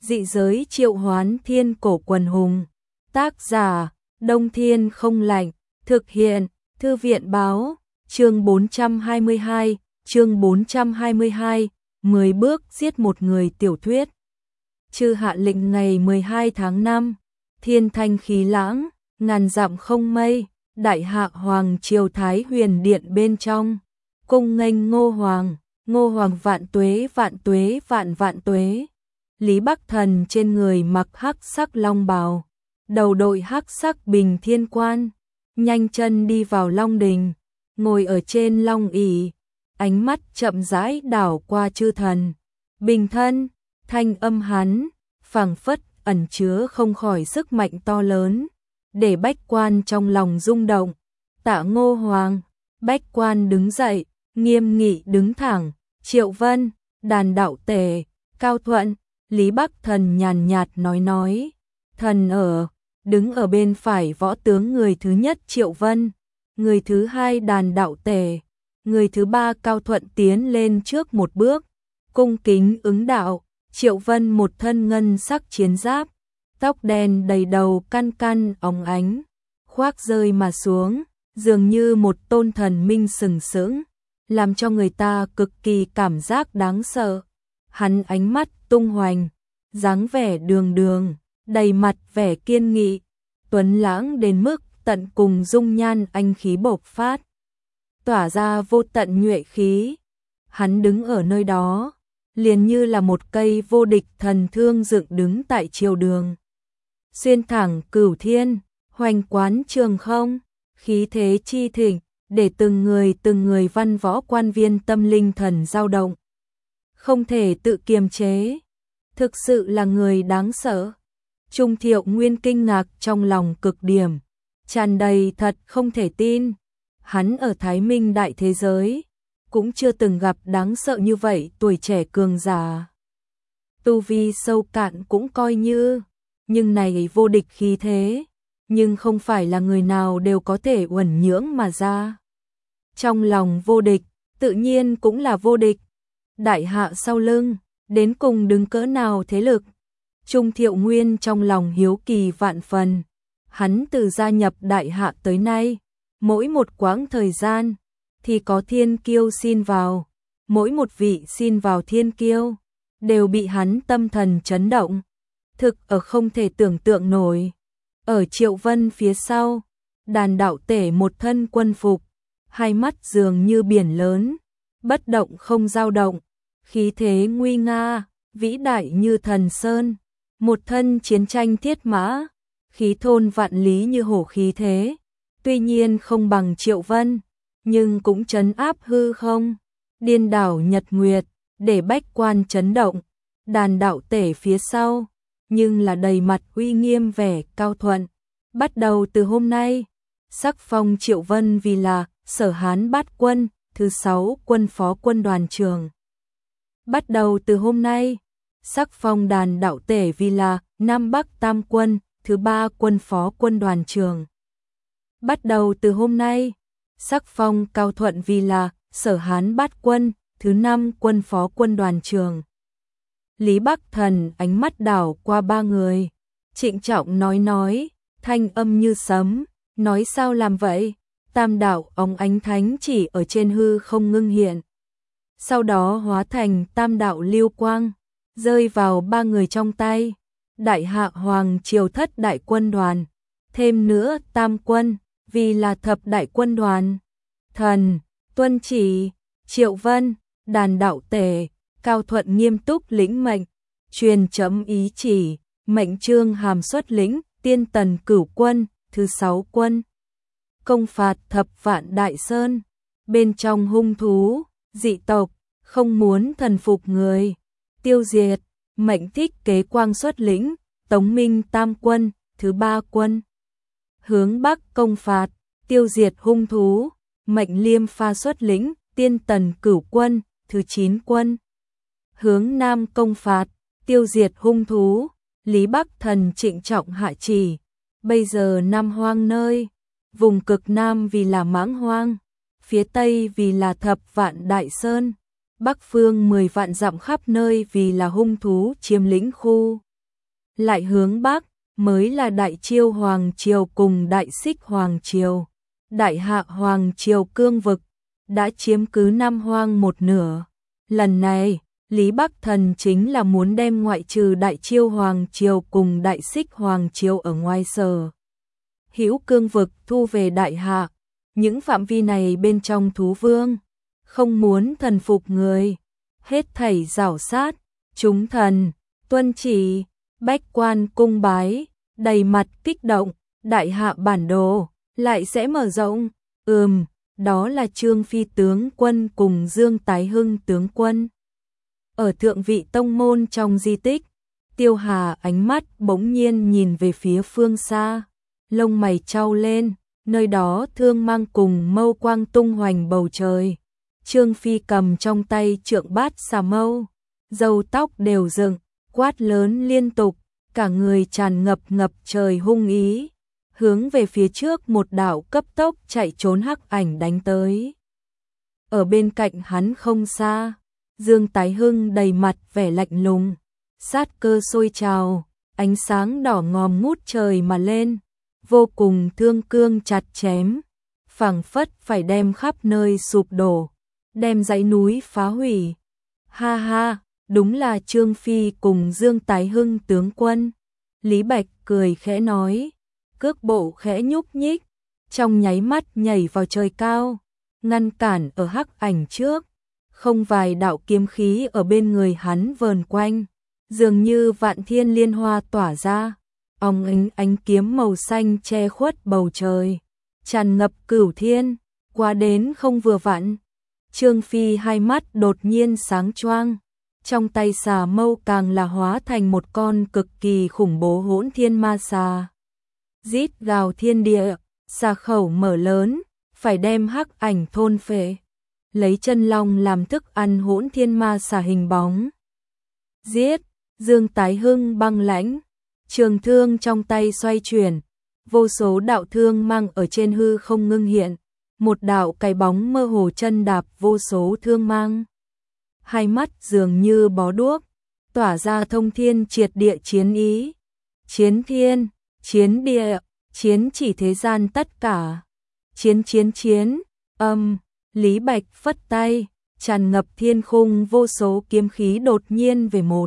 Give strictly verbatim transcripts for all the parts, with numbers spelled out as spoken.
Dị giới triệu hoán thiên cổ quần hùng. Tác giả, Đông Thiên không lạnh. Thực hiện, Thư viện báo. Chương bốn trăm hai mươi hai, chương bốn trăm hai mươi hai, mười bước giết một người tiểu thuyết. Chư hạ lệnh ngày mười hai tháng năm, thiên thanh khí lãng, ngàn dặm không mây, đại hạ hoàng triều Thái Huyền điện bên trong. Cung nghênh Ngô Hoàng, Ngô Hoàng vạn tuế vạn tuế vạn vạn tuế. Lý Bắc Thần trên người mặc hắc sắc long bào, đầu đội hắc sắc bình thiên quan, nhanh chân đi vào long đình, ngồi ở trên long ỷ, ánh mắt chậm rãi đảo qua chư thần. Bình thân, thanh âm hắn, phảng phất ẩn chứa không khỏi sức mạnh to lớn, để bách quan trong lòng rung động. Tạ Ngô Hoàng, bách quan đứng dậy, nghiêm nghị đứng thẳng. Triệu Vân, Đàn Đạo Tể, Cao Thuận, Lý Bắc Thần nhàn nhạt nói nói. Thần ở, đứng ở bên phải võ tướng người thứ nhất Triệu Vân, người thứ hai Đàn Đạo Tể, người thứ ba Cao Thuận tiến lên trước một bước, cung kính ứng đạo. Triệu Vân một thân ngân sắc chiến giáp, tóc đen đầy đầu căn căn óng ánh, khoác rơi mà xuống, dường như một tôn thần minh sừng sững, làm cho người ta cực kỳ cảm giác đáng sợ. Hắn ánh mắt tung hoành, dáng vẻ đường đường, đầy mặt vẻ kiên nghị, tuấn lãng đến mức tận cùng, dung nhan anh khí bộc phát, tỏa ra vô tận nhuệ khí. Hắn đứng ở nơi đó, liền như là một cây vô địch thần thương dựng đứng tại triều đường, xuyên thẳng cửu thiên, hoành quán trường không, khí thế chi thịnh, để từng người từng người văn võ quan viên tâm linh thần dao động, không thể tự kiềm chế. Thực sự là người đáng sợ. Trung Thiệu Nguyên kinh ngạc trong lòng cực điểm, tràn đầy thật không thể tin. Hắn ở Thái Minh đại thế giới cũng chưa từng gặp đáng sợ như vậy tuổi trẻ cường giả. Tu vi sâu cạn cũng coi như, nhưng này vô địch khí thế, nhưng không phải là người nào đều có thể uẩn nhưỡng mà ra. Trong lòng vô địch, tự nhiên cũng là vô địch. Đại hạ sau lưng, đến cùng đứng cỡ nào thế lực? Trung Thiệu Nguyên trong lòng hiếu kỳ vạn phần. Hắn từ gia nhập đại hạ tới nay, mỗi một quãng thời gian thì có thiên kiêu xin vào, mỗi một vị xin vào thiên kiêu đều bị hắn tâm thần chấn động, thực ở không thể tưởng tượng nổi. Ở Triệu Vân phía sau, Đàn Đạo Tể một thân quân phục, hai mắt dường như biển lớn, bất động không dao động, khí thế nguy nga, vĩ đại như thần sơn, một thân chiến tranh thiết mã, khí thôn vạn lý như hổ khí thế. Tuy nhiên không bằng Triệu Vân, nhưng cũng trấn áp hư không, điên đảo nhật nguyệt, để bách quan chấn động. Đàn Đạo Tể phía sau, nhưng là đầy mặt uy nghiêm vẻ Cao Thuận. Bắt đầu từ hôm nay, sắc phong Triệu Vân vì là Sở Hán Bát Quân, thứ sáu quân phó quân đoàn trưởng. Bắt đầu từ hôm nay, sắc phong Đàn Đạo Tể vì là Nam Bắc Tam Quân, thứ ba quân phó quân đoàn trưởng. Bắt đầu từ hôm nay, sắc phong Cao Thuận vì là Sở Hán Bát Quân, thứ năm quân phó quân đoàn trưởng. Lý Bắc Thần ánh mắt đảo qua ba người, trịnh trọng nói nói, thanh âm như sấm, nói sao làm vậy? Tam đạo óng ánh thánh chỉ ở trên hư không ngưng hiện, sau đó hóa thành tam đạo lưu quang, rơi vào ba người trong tay. Đại hạ hoàng triều thất đại quân đoàn, thêm nữa tam quân, vì là thập đại quân đoàn. Thần, tuân chỉ. Triệu Vân, Đàn Đạo Tể, Cao Thuận nghiêm túc lĩnh mệnh, truyền chấm ý chỉ, mệnh trương hàm xuất lĩnh Tiên Tần Cửu Quân, thứ sáu quân, công phạt thập vạn đại sơn. Bên trong hung thú, dị tộc, không muốn thần phục người, tiêu diệt. Mệnh Thích Kế Quang xuất lĩnh Tống Minh Tam Quân, thứ ba quân, hướng Bắc công phạt, tiêu diệt hung thú. Mệnh Liêm Pha xuất lĩnh Tiên Tần Cửu Quân, thứ chín quân, hướng Nam công phạt, tiêu diệt hung thú. Lý Bắc Thần trịnh trọng hạ chỉ, bây giờ Nam Hoang nơi, vùng cực Nam vì là Mãng Hoang, phía Tây vì là thập vạn đại sơn, Bắc phương mười vạn dặm khắp nơi vì là hung thú chiếm lĩnh khu. lại hướng bắc, mới là Đại Chiêu Hoàng Triều cùng Đại Xích Hoàng Triều. Đại Hạ Hoàng Triều cương vực, đã chiếm cứ Nam Hoang một nửa. Lần này, Lý Bắc Thần chính là muốn đem ngoại trừ Đại Chiêu Hoàng Triều cùng Đại Xích Hoàng Triều ở ngoài sở hữu cương vực thu về Đại Hạ. Những phạm vi này bên trong thú vương, không muốn thần phục người, hết thảy rảo sát, chúng thần, tuân chỉ, bách quan cung bái, đầy mặt kích động, Đại Hạ bản đồ, lại sẽ mở rộng, ừm, đó là Trương Phi tướng quân cùng Dương Tái Hưng tướng quân. Ở thượng vị tông môn trong di tích, Tiêu Hà ánh mắt bỗng nhiên nhìn về phía phương xa, lông mày chau lên, nơi đó thương mang cùng mâu quang tung hoành bầu trời. Trương Phi cầm trong tay trượng bát xà mâu, râu tóc đều dựng, quát lớn liên tục, cả người tràn ngập ngập trời hung ý, hướng về phía trước một đạo cấp tốc chạy trốn hắc ảnh đánh tới. Ở bên cạnh hắn không xa, Dương Tái Hưng đầy mặt vẻ lạnh lùng, sát cơ sôi trào, ánh sáng đỏ ngòm ngút trời mà lên, vô cùng thương cương chặt chém, phảng phất phải đem khắp nơi sụp đổ, đem dãy núi phá hủy. Ha ha, đúng là Trương Phi cùng Dương Tái Hưng tướng quân. Lý Bạch cười khẽ nói, cước bộ khẽ nhúc nhích, trong nháy mắt nhảy vào trời cao, ngăn cản ở hắc ảnh trước. Không vài đạo kiếm khí ở bên người hắn vờn quanh, dường như vạn thiên liên hoa tỏa ra, óng ánh ánh kiếm màu xanh che khuất bầu trời, tràn ngập cửu thiên, quá đến không vừa vặn. Trương Phi hai mắt đột nhiên sáng choang, trong tay xà mâu càng là hóa thành một con cực kỳ khủng bố hỗn thiên ma xà. Rít gào thiên địa, xà khẩu mở lớn, phải đem hắc ảnh thôn phệ. Lấy chân long làm thức ăn hỗn thiên ma xà hình bóng. Giết, Dương Tái Hưng băng lãnh, trường thương trong tay xoay chuyển, vô số đạo thương mang ở trên hư không ngưng hiện, một đạo cái bóng mơ hồ chân đạp vô số thương mang. Hai mắt dường như bó đuốc, tỏa ra thông thiên triệt địa chiến ý. Chiến thiên, chiến địa, chiến chỉ thế gian tất cả. Chiến chiến chiến, âm. Lý Bạch phất tay, tràn ngập thiên khung vô số kiếm khí đột nhiên về một.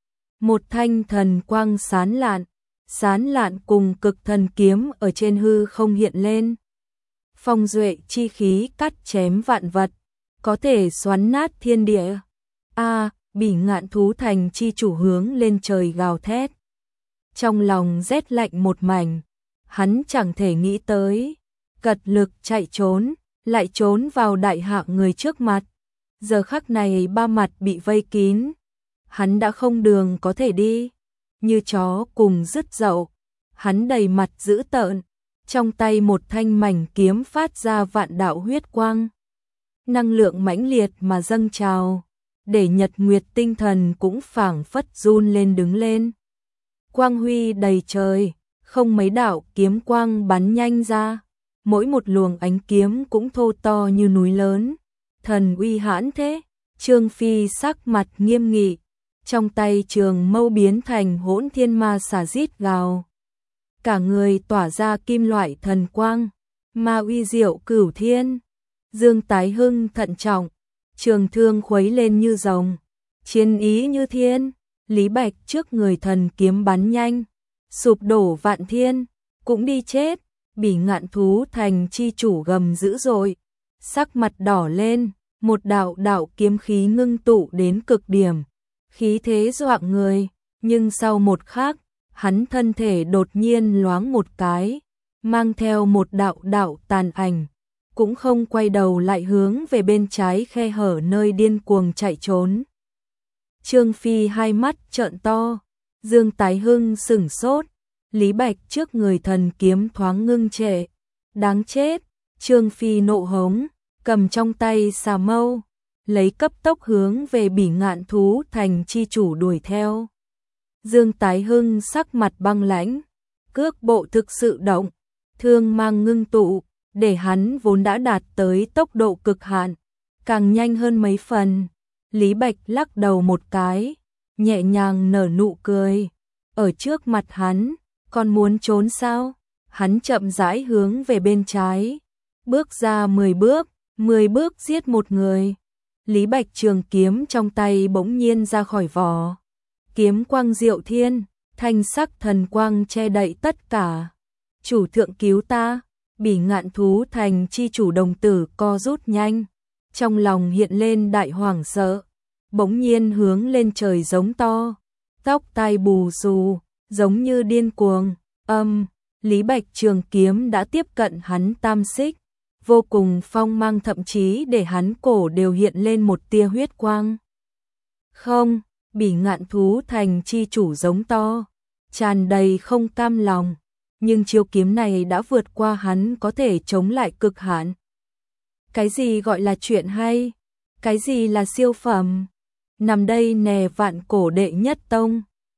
Một thanh thần quang sán lạn, sán lạn cùng cực thần kiếm ở trên hư không hiện lên. Phong duệ chi khí cắt chém vạn vật, có thể xoắn nát thiên địa. A, Bỉ Ngạn thú thành chi chủ hướng lên trời gào thét. Trong lòng rét lạnh một mảnh, hắn chẳng thể nghĩ tới, cật lực chạy trốn, lại trốn vào Đại Hạ người trước mặt. Giờ khắc này ba mặt bị vây kín, hắn đã không đường có thể đi, như chó cùng dứt dậu. Hắn đầy mặt dữ tợn, trong tay một thanh mảnh kiếm phát ra vạn đạo huyết quang. Năng lượng mãnh liệt mà dâng trào, để nhật nguyệt tinh thần cũng phảng phất run lên đứng lên. Quang huy đầy trời, không mấy đạo kiếm quang bắn nhanh ra. Mỗi một luồng ánh kiếm cũng thô to như núi lớn, thần uy hãn thế. Trương Phi sắc mặt nghiêm nghị, trong tay trường mâu biến thành hỗn thiên ma xà rít gào. Cả người tỏa ra kim loại thần quang, ma uy diệu cửu thiên. Dương Tái Hưng thận trọng, trường thương khuấy lên như rồng, chiến ý như thiên. Lý Bạch trước người thần kiếm bắn nhanh, sụp đổ vạn thiên, cũng đi chết. Bỉ Ngạn thú thành chi chủ gầm dữ dội, sắc mặt đỏ lên, một đạo đạo kiếm khí ngưng tụ đến cực điểm, khí thế doạng người, nhưng sau một khắc, hắn thân thể đột nhiên loáng một cái, mang theo một đạo đạo tàn ảnh, cũng không quay đầu lại hướng về bên trái khe hở nơi điên cuồng chạy trốn. Trương Phi hai mắt trợn to, Dương Tái Hưng sửng sốt. Lý Bạch trước người thần kiếm thoáng ngưng trệ, đáng chết. Trương Phi nộ hống, cầm trong tay xà mâu, lấy cấp tốc hướng về Bỉ Ngạn thú thành chi chủ đuổi theo. Dương Tái Hưng sắc mặt băng lãnh, cước bộ thực sự động, thương mang ngưng tụ, để hắn vốn đã đạt tới tốc độ cực hạn, càng nhanh hơn mấy phần. Lý Bạch lắc đầu một cái, nhẹ nhàng nở nụ cười, ở trước mặt hắn, còn muốn trốn sao? Hắn chậm rãi hướng về bên trái, bước ra mười bước, mười bước giết một người. Lý Bạch trường kiếm trong tay bỗng nhiên ra khỏi vỏ. Kiếm quang diệu thiên, thanh sắc thần quang che đậy tất cả. Chủ thượng cứu ta, Bỉ Ngạn Thú Thành chi chủ đồng tử co rút nhanh. Trong lòng hiện lên đại hoảng sợ, bỗng nhiên hướng lên trời giống to. Tóc tai bù xù, giống như điên cuồng, âm, Lý Bạch trường kiếm đã tiếp cận hắn tam xích. Vô cùng phong mang, thậm chí để hắn cổ đều hiện lên một tia huyết quang. Không, Bỉ Ngạn Thú Thành chi chủ giống to, tràn đầy không cam lòng, nhưng chiêu kiếm này đã vượt qua hắn có thể chống lại cực hạn. Cái gì gọi là chuyện hay? Cái gì là siêu phẩm? Nằm đây nè vạn cổ đệ nhất tông,